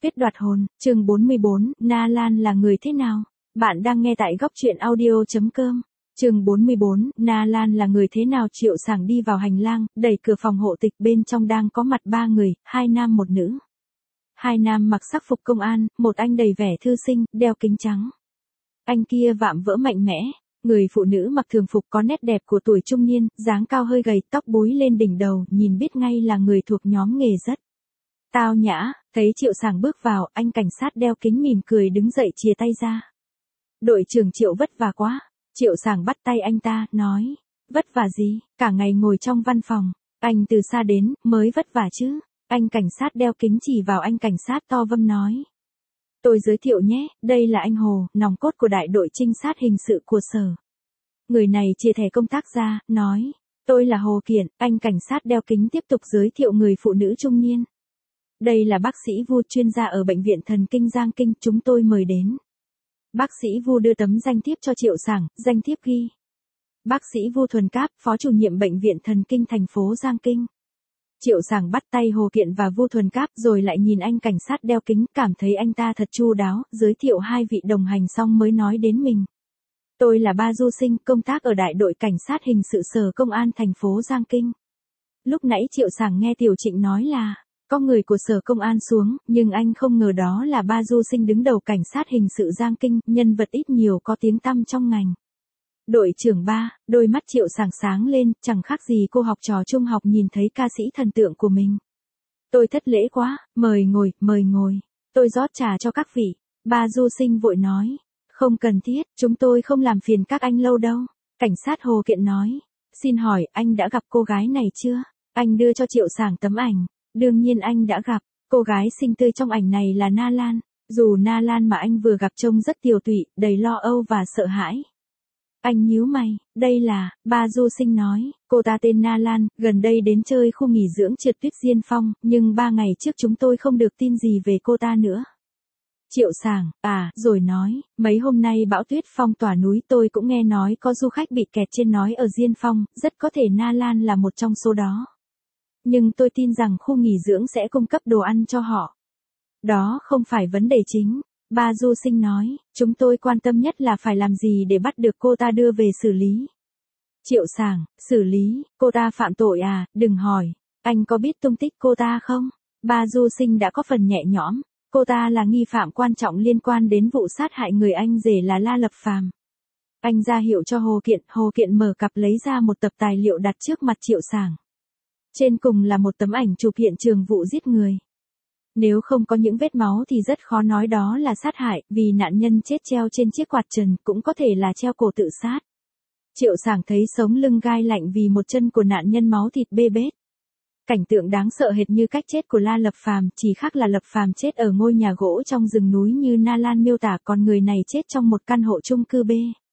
Kết đoạt hồn, chương 44, Na Lan là người thế nào? Bạn đang nghe tại góc truyện audio.com. Chương 44, Na Lan là người thế nào? Triệu Sảng đi vào hành lang, đẩy cửa phòng hộ tịch, bên trong đang có mặt 3 người, 2 nam 1 nữ. 2 nam mặc sắc phục công an, một anh đầy vẻ thư sinh, đeo kính trắng. Anh kia vạm vỡ mạnh mẽ. Người phụ nữ mặc thường phục có nét đẹp của tuổi trung niên, dáng cao hơi gầy, tóc búi lên đỉnh đầu, nhìn biết ngay là người thuộc nhóm nghề rất tao nhã. Thấy Triệu Sảng bước vào, anh cảnh sát đeo kính mỉm cười đứng dậy chìa tay ra. Đội trưởng Triệu vất vả quá. Triệu Sảng bắt tay anh ta, nói. Vất vả gì, cả ngày ngồi trong văn phòng. Anh từ xa đến, mới vất vả chứ. Anh cảnh sát đeo kính chỉ vào anh cảnh sát to vâm nói. Tôi giới thiệu nhé, đây là anh Hồ, nòng cốt của đại đội trinh sát hình sự của sở. Người này chia thẻ công tác ra, nói. Tôi là Hồ Kiện. Anh cảnh sát đeo kính tiếp tục giới thiệu người phụ nữ trung niên. Đây là bác sĩ Vu, chuyên gia ở bệnh viện thần kinh Giang Kinh, chúng tôi mời đến. Bác sĩ Vu đưa tấm danh thiếp cho Triệu Sảng, danh thiếp ghi. Bác sĩ Vu Thuần Cáp, phó chủ nhiệm bệnh viện thần kinh thành phố Giang Kinh. Triệu Sảng bắt tay Hồ Kiện và Vu Thuần Cáp rồi lại nhìn anh cảnh sát đeo kính, cảm thấy anh ta thật chu đáo, giới thiệu 2 vị đồng hành xong mới nói đến mình. Tôi là Ba Du Sinh, công tác ở đại đội cảnh sát hình sự sở công an thành phố Giang Kinh. Lúc nãy Triệu Sảng nghe Tiểu Trịnh nói là có người của sở công an xuống, nhưng anh không ngờ đó là Ba Du Sinh đứng đầu cảnh sát hình sự Giang Kinh, nhân vật ít nhiều có tiếng tăm trong ngành. Đội trưởng Ba, đôi mắt Triệu Sảng sáng lên, chẳng khác gì cô học trò trung học nhìn thấy ca sĩ thần tượng của mình. Tôi thất lễ quá, mời ngồi, tôi rót trà cho các vị. Ba Du Sinh vội nói, không cần thiết, chúng tôi không làm phiền các anh lâu đâu. Cảnh sát Hồ Kiện nói, xin hỏi anh đã gặp cô gái này chưa? Anh đưa cho Triệu Sảng tấm ảnh. Đương nhiên anh đã gặp, cô gái xinh tươi trong ảnh này là Na Lan. Dù Na Lan mà anh vừa gặp trông rất tiều tụy, đầy lo âu và sợ hãi. Anh nhíu mày, đây là, Ba Du Sinh nói, cô ta tên Na Lan, gần đây đến chơi khu nghỉ dưỡng trượt tuyết Diên Phong, nhưng 3 ngày trước chúng tôi không được tin gì về cô ta nữa. Triệu Sảng, rồi nói, mấy hôm nay bão tuyết phong tỏa núi, tôi cũng nghe nói có du khách bị kẹt trên nói ở Diên Phong, rất có thể Na Lan là một trong số đó. Nhưng tôi tin rằng khu nghỉ dưỡng sẽ cung cấp đồ ăn cho họ. Đó không phải vấn đề chính. Ba Du Sinh nói, chúng tôi quan tâm nhất là phải làm gì để bắt được cô ta đưa về xử lý. Triệu Sảng, xử lý, cô ta phạm tội à, đừng hỏi. Anh có biết tung tích cô ta không? Ba Du Sinh đã có phần nhẹ nhõm. Cô ta là nghi phạm quan trọng liên quan đến vụ sát hại người anh rể là La Lập Phàm. Anh ra hiệu cho Hồ Kiện mở cặp lấy ra một tập tài liệu đặt trước mặt Triệu Sảng. Trên cùng là một tấm ảnh chụp hiện trường vụ giết người. Nếu không có những vết máu thì rất khó nói đó là sát hại, vì nạn nhân chết treo trên chiếc quạt trần, cũng có thể là treo cổ tự sát. Triệu Sảng thấy sống lưng gai lạnh vì một chân của nạn nhân máu thịt bê bết. Cảnh tượng đáng sợ hệt như cách chết của La Lập Phàm, chỉ khác là Lập Phàm chết ở ngôi nhà gỗ trong rừng núi như Na Lan miêu tả, còn người này chết trong một căn hộ chung cư B.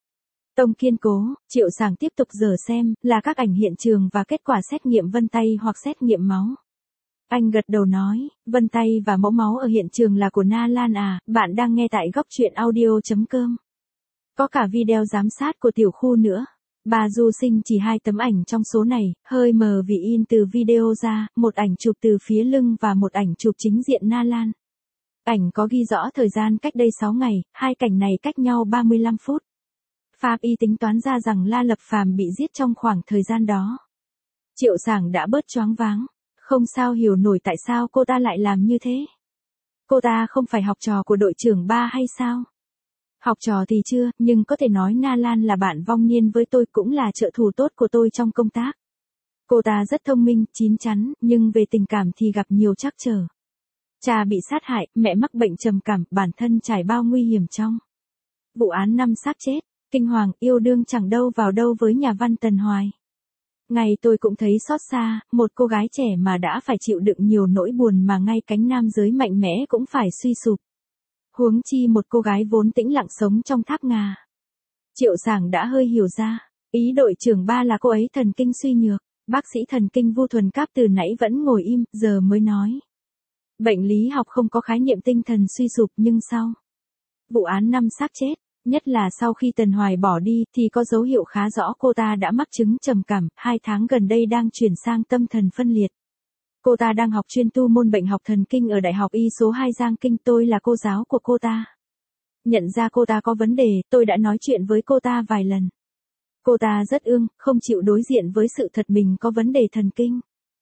Tông kiên cố. Triệu Sảng tiếp tục dở xem, là các ảnh hiện trường và kết quả xét nghiệm vân tay hoặc xét nghiệm máu. Anh gật đầu nói, vân tay và mẫu máu ở hiện trường là của Na Lan à, bạn đang nghe tại góc truyện audio.com. Có cả video giám sát của tiểu khu nữa. Ba Du Sinh chỉ 2 tấm ảnh trong số này, hơi mờ vì in từ video ra, một ảnh chụp từ phía lưng và một ảnh chụp chính diện Na Lan. Ảnh có ghi rõ thời gian cách đây 6 ngày, 2 cảnh này cách nhau 35 phút. Pháp y tính toán ra rằng La Lập Phàm bị giết trong khoảng thời gian đó. Triệu Sảng đã bớt choáng váng, không sao hiểu nổi tại sao cô ta lại làm như thế. Cô ta không phải học trò của đội trưởng Ba hay sao? Học trò thì chưa, nhưng có thể nói Na Lan là bạn vong niên với tôi, cũng là trợ thủ tốt của tôi trong công tác. Cô ta rất thông minh, chín chắn, nhưng về tình cảm thì gặp nhiều trắc trở. Cha bị sát hại, mẹ mắc bệnh trầm cảm, bản thân trải bao nguy hiểm trong vụ án 5 xác chết. Kinh hoàng, yêu đương chẳng đâu vào đâu với nhà văn Tần Hoài. Ngày tôi cũng thấy xót xa, một cô gái trẻ mà đã phải chịu đựng nhiều nỗi buồn mà ngay cánh nam giới mạnh mẽ cũng phải suy sụp. Huống chi một cô gái vốn tĩnh lặng sống trong tháp ngà. Triệu Sảng đã hơi hiểu ra, ý đội trưởng Ba là cô ấy thần kinh suy nhược. Bác sĩ thần kinh Vu Thuần Cáp từ nãy vẫn ngồi im, giờ mới nói. Bệnh lý học không có khái niệm tinh thần suy sụp, nhưng sau vụ án 5 xác chết, nhất là sau khi Tần Hoài bỏ đi, thì có dấu hiệu khá rõ cô ta đã mắc chứng trầm cảm, 2 tháng gần đây đang chuyển sang tâm thần phân liệt. Cô ta đang học chuyên tu môn bệnh học thần kinh ở Đại học Y số 2 Giang Kinh, tôi là cô giáo của cô ta. Nhận ra cô ta có vấn đề, tôi đã nói chuyện với cô ta vài lần. Cô ta rất ương, không chịu đối diện với sự thật mình có vấn đề thần kinh.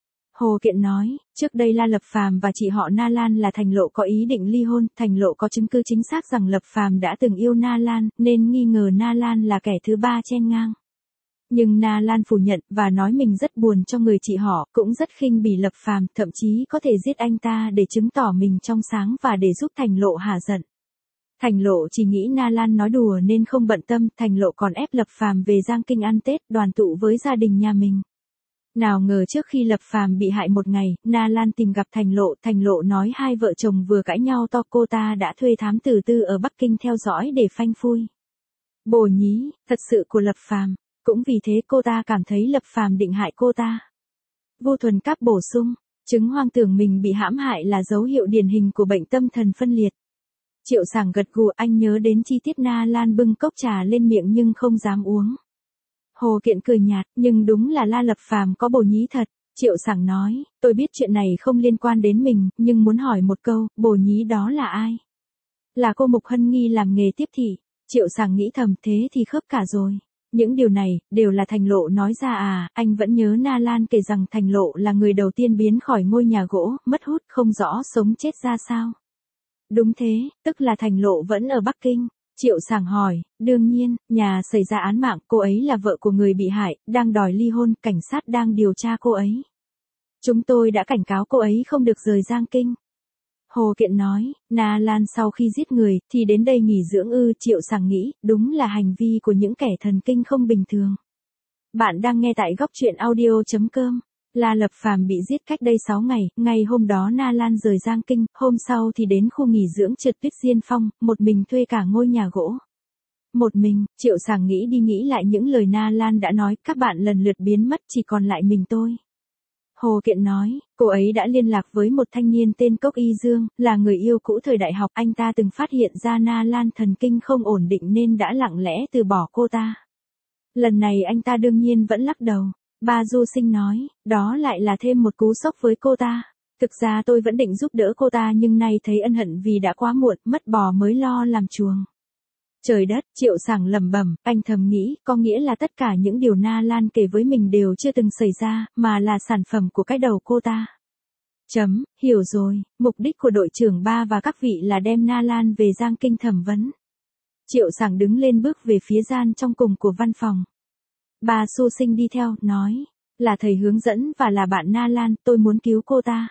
Hồ Kiện nói, trước đây La Lập Phàm và chị họ Na Lan là Thành Lộ có ý định ly hôn, Thành Lộ có chứng cứ chính xác rằng Lập Phàm đã từng yêu Na Lan, nên nghi ngờ Na Lan là kẻ thứ ba chen ngang. Nhưng Na Lan phủ nhận và nói mình rất buồn cho người chị họ, cũng rất khinh bỉ Lập Phàm, thậm chí có thể giết anh ta để chứng tỏ mình trong sáng và để giúp Thành Lộ hả giận. Thành Lộ chỉ nghĩ Na Lan nói đùa nên không bận tâm, Thành Lộ còn ép Lập Phàm về Giang Kinh ăn Tết, đoàn tụ với gia đình nhà mình. Nào ngờ trước khi Lập Phàm bị hại một ngày, Na Lan tìm gặp Thành Lộ nói hai vợ chồng vừa cãi nhau to, cô ta đã thuê thám tử tư ở Bắc Kinh theo dõi để phanh phui. Bồ nhí, thật sự của Lập Phàm, cũng vì thế cô ta cảm thấy Lập Phàm định hại cô ta. Vô Thuần Cáp bổ sung, chứng hoang tưởng mình bị hãm hại là dấu hiệu điển hình của bệnh tâm thần phân liệt. Triệu Sảng gật gù, anh nhớ đến chi tiết Na Lan bưng cốc trà lên miệng nhưng không dám uống. Hồ Kiện cười nhạt, nhưng đúng là La Lập Phàm có bồ nhí thật. Triệu Sảng nói, tôi biết chuyện này không liên quan đến mình, nhưng muốn hỏi một câu, bồ nhí đó là ai? Là cô Mục Hân nghi làm nghề tiếp thị. Triệu Sảng nghĩ thầm, thế thì khớp cả rồi. Những điều này, đều là Thành Lộ nói ra à, anh vẫn nhớ Na Lan kể rằng Thành Lộ là người đầu tiên biến khỏi ngôi nhà gỗ, mất hút không rõ sống chết ra sao. Đúng thế, tức là Thành Lộ vẫn ở Bắc Kinh. Triệu Sảng hỏi, đương nhiên, nhà xảy ra án mạng, cô ấy là vợ của người bị hại, đang đòi ly hôn, cảnh sát đang điều tra cô ấy. Chúng tôi đã cảnh cáo cô ấy không được rời Giang Kinh. Hồ Kiện nói, Na Lan sau khi giết người, thì đến đây nghỉ dưỡng ư? Triệu Sảng nghĩ, đúng là hành vi của những kẻ thần kinh không bình thường. Bạn đang nghe tại góc truyện audio.com. La Lập Phàm bị giết cách đây 6 ngày, ngày hôm đó Na Lan rời Giang Kinh, hôm sau thì đến khu nghỉ dưỡng Trượt Tuyết Diên Phong, một mình thuê cả ngôi nhà gỗ. Một mình, Triệu Sảng nghĩ đi nghĩ lại những lời Na Lan đã nói, các bạn lần lượt biến mất, chỉ còn lại mình tôi. Hồ Kiện nói, cô ấy đã liên lạc với một thanh niên tên Cốc Y Dương, là người yêu cũ thời đại học, anh ta từng phát hiện ra Na Lan thần kinh không ổn định nên đã lặng lẽ từ bỏ cô ta. Lần này anh ta đương nhiên vẫn lắc đầu. Ba Du Sinh nói, đó lại là thêm một cú sốc với cô ta. Thực ra tôi vẫn định giúp đỡ cô ta nhưng nay thấy ân hận vì đã quá muộn, mất bò mới lo làm chuồng. Trời đất, Triệu Sảng lẩm bẩm, anh thầm nghĩ, có nghĩa là tất cả những điều Na Lan kể với mình đều chưa từng xảy ra, mà là sản phẩm của cái đầu cô ta. Hiểu rồi, mục đích của đội trưởng Ba và các vị là đem Na Lan về Giang Kinh thẩm vấn. Triệu Sảng đứng lên bước về phía gian trong cùng của văn phòng. Bà Du Sinh đi theo, nói, là thầy hướng dẫn và là bạn Na Lan, tôi muốn cứu cô ta.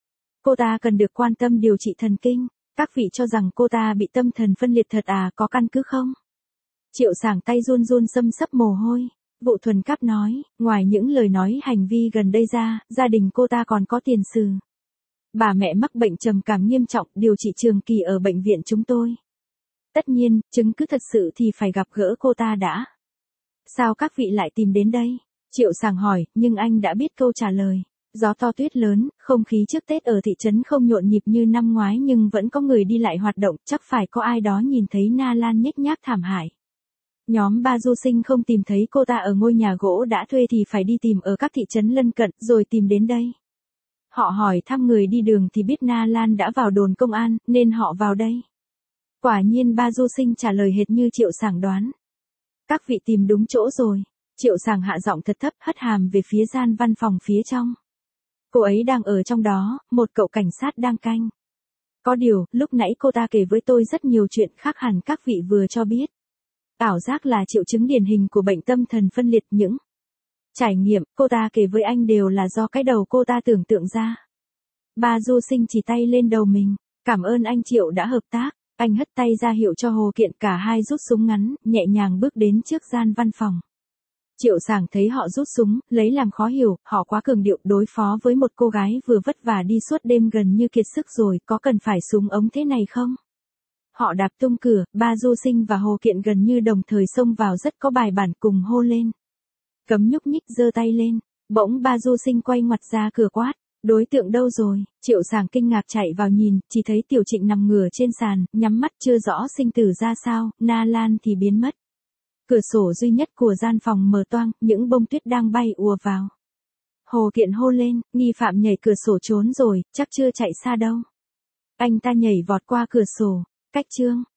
Cô ta cần được quan tâm điều trị thần kinh. Các vị cho rằng cô ta bị tâm thần phân liệt thật à, có căn cứ không? Triệu Sảng tay run run xâm xấp mồ hôi. Vụ Thuần Cáp nói, ngoài những lời nói hành vi gần đây ra, gia đình cô ta còn có tiền sử. Bà mẹ mắc bệnh trầm cảm nghiêm trọng, điều trị trường kỳ ở bệnh viện chúng tôi. Tất nhiên, chứng cứ thật sự thì phải gặp gỡ cô ta đã. Sao các vị lại tìm đến đây? Triệu Sảng hỏi, nhưng anh đã biết câu trả lời. Gió to tuyết lớn, không khí trước Tết ở thị trấn không nhộn nhịp như năm ngoái nhưng vẫn có người đi lại hoạt động, chắc phải có ai đó nhìn thấy Na Lan nhếch nhác thảm hại. Nhóm Ba Du Sinh không tìm thấy cô ta ở ngôi nhà gỗ đã thuê thì phải đi tìm ở các thị trấn lân cận, rồi tìm đến đây. Họ hỏi thăm người đi đường thì biết Na Lan đã vào đồn công an, nên họ vào đây. Quả nhiên Ba Du Sinh trả lời hệt như Triệu Sảng đoán. Các vị tìm đúng chỗ rồi. Triệu Sảng hạ giọng thật thấp, hất hàm về phía gian văn phòng phía trong. Cô ấy đang ở trong đó, một cậu cảnh sát đang canh. Có điều, lúc nãy cô ta kể với tôi rất nhiều chuyện khác hẳn các vị vừa cho biết. Ảo giác là triệu chứng điển hình của bệnh tâm thần phân liệt, những trải nghiệm cô ta kể với anh đều là do cái đầu cô ta tưởng tượng ra. Ba Du Sinh chỉ tay lên đầu mình, cảm ơn anh Triệu đã hợp tác. Anh hất tay ra hiệu cho Hồ Kiện, cả hai rút súng ngắn, nhẹ nhàng bước đến trước gian văn phòng. Triệu Sảng thấy họ rút súng, lấy làm khó hiểu, họ quá cường điệu, đối phó với một cô gái vừa vất vả đi suốt đêm gần như kiệt sức rồi, có cần phải súng ống thế này không? Họ đạp tung cửa, Ba Du Sinh và Hồ Kiện gần như đồng thời xông vào rất có bài bản cùng hô lên. Cấm nhúc nhích, giơ tay lên, bỗng Ba Du Sinh quay ngoặt ra cửa quát. Đối tượng đâu rồi? Triệu Sảng kinh ngạc chạy vào nhìn, chỉ thấy Tiểu Trịnh nằm ngửa trên sàn, nhắm mắt chưa rõ sinh tử ra sao, Na Lan thì biến mất. Cửa sổ duy nhất của gian phòng mở toang, những bông tuyết đang bay ùa vào. Hồ Kiện hô lên, nghi phạm nhảy cửa sổ trốn rồi, chắc chưa chạy xa đâu. Anh ta nhảy vọt qua cửa sổ, cách Trương